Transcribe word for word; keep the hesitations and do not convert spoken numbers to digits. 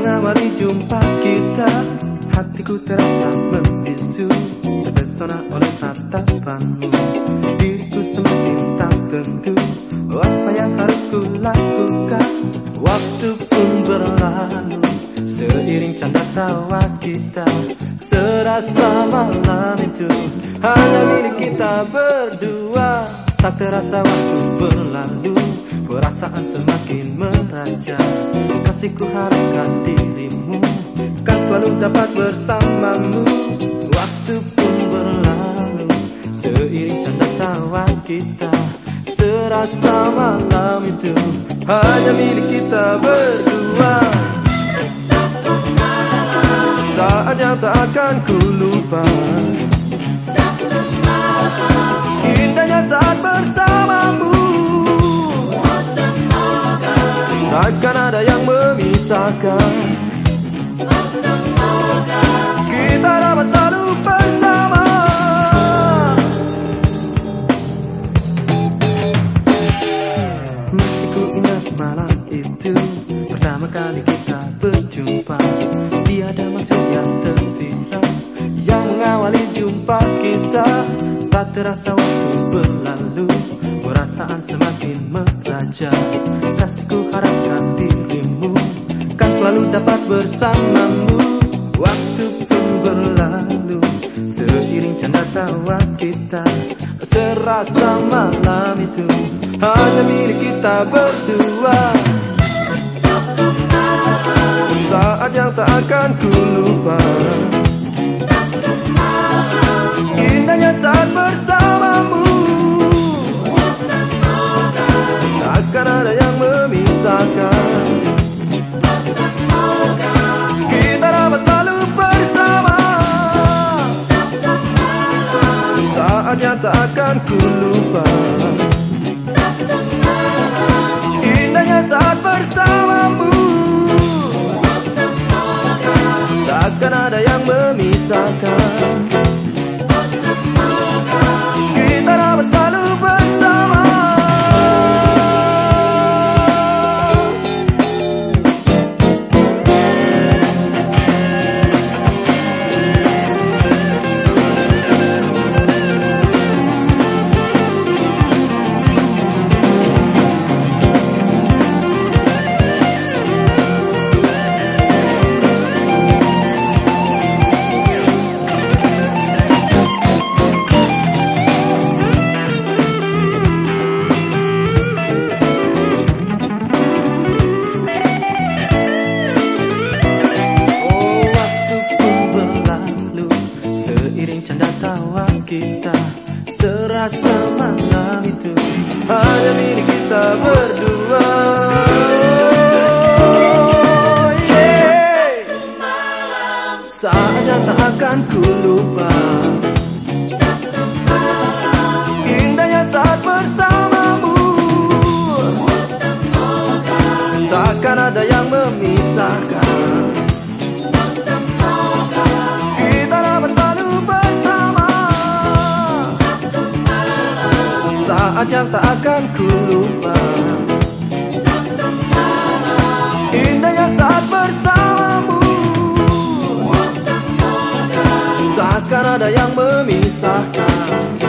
mengawali jumpa kita, hatiku terasa membisu, terpesona oleh tatapanmu. Diriku semakin tak tentu, oh, apa yang harus ku lakukan. Waktu pun berlalu, seiring canda tawa kita, serasa malam itu hanya milik kita berdua. Tak terasa waktu berlalu, perasaan semakin meraja. Kasihku harapkan dirimu kan selalu dapat bersamamu. Waktu pun berlalu, seiring canda tawa kita, serasa malam itu hanya milik kita berdua. Saat yang tak akan ku lupa, indahnya saat bersamamu. Takkan ada yang memisahkan, kita dapat selalu bersama. Masih ku ingat malam itu, pertama kali kita berjumpa. Tiada maksud yang tersirat yang mengawali jumpa kita. Tak terasa waktu berlalu, perasaan semakin meraja. Kasihku harapkan dirimu kan selalu dapat bersamamu. Waktu pun berlalu, seiring canda tawa kita, serasa malam itu hanya milik kita berdua. Saat yang tak akan ku lupa, indahnya saat bersamamu. Takkan ada yang memisahkan, kita dapat selalu bersama. Saat yang tak akan ku lupa, indahnya saat bersamamu. Takkan ada yang memisahkan, kita dapat selalu bersama. Canda tawa kita, serasa malam itu hanya milik kita berdua. Oh, yeah. Saat yang tak akan ku lupa, indahnya saat bersamamu. Takkan ada yang memisahkan, kita dapat selalu bersama. Saat yang tak akan ku lupa, indahnya saat bersamamu. Takkan ada yang memisahkan,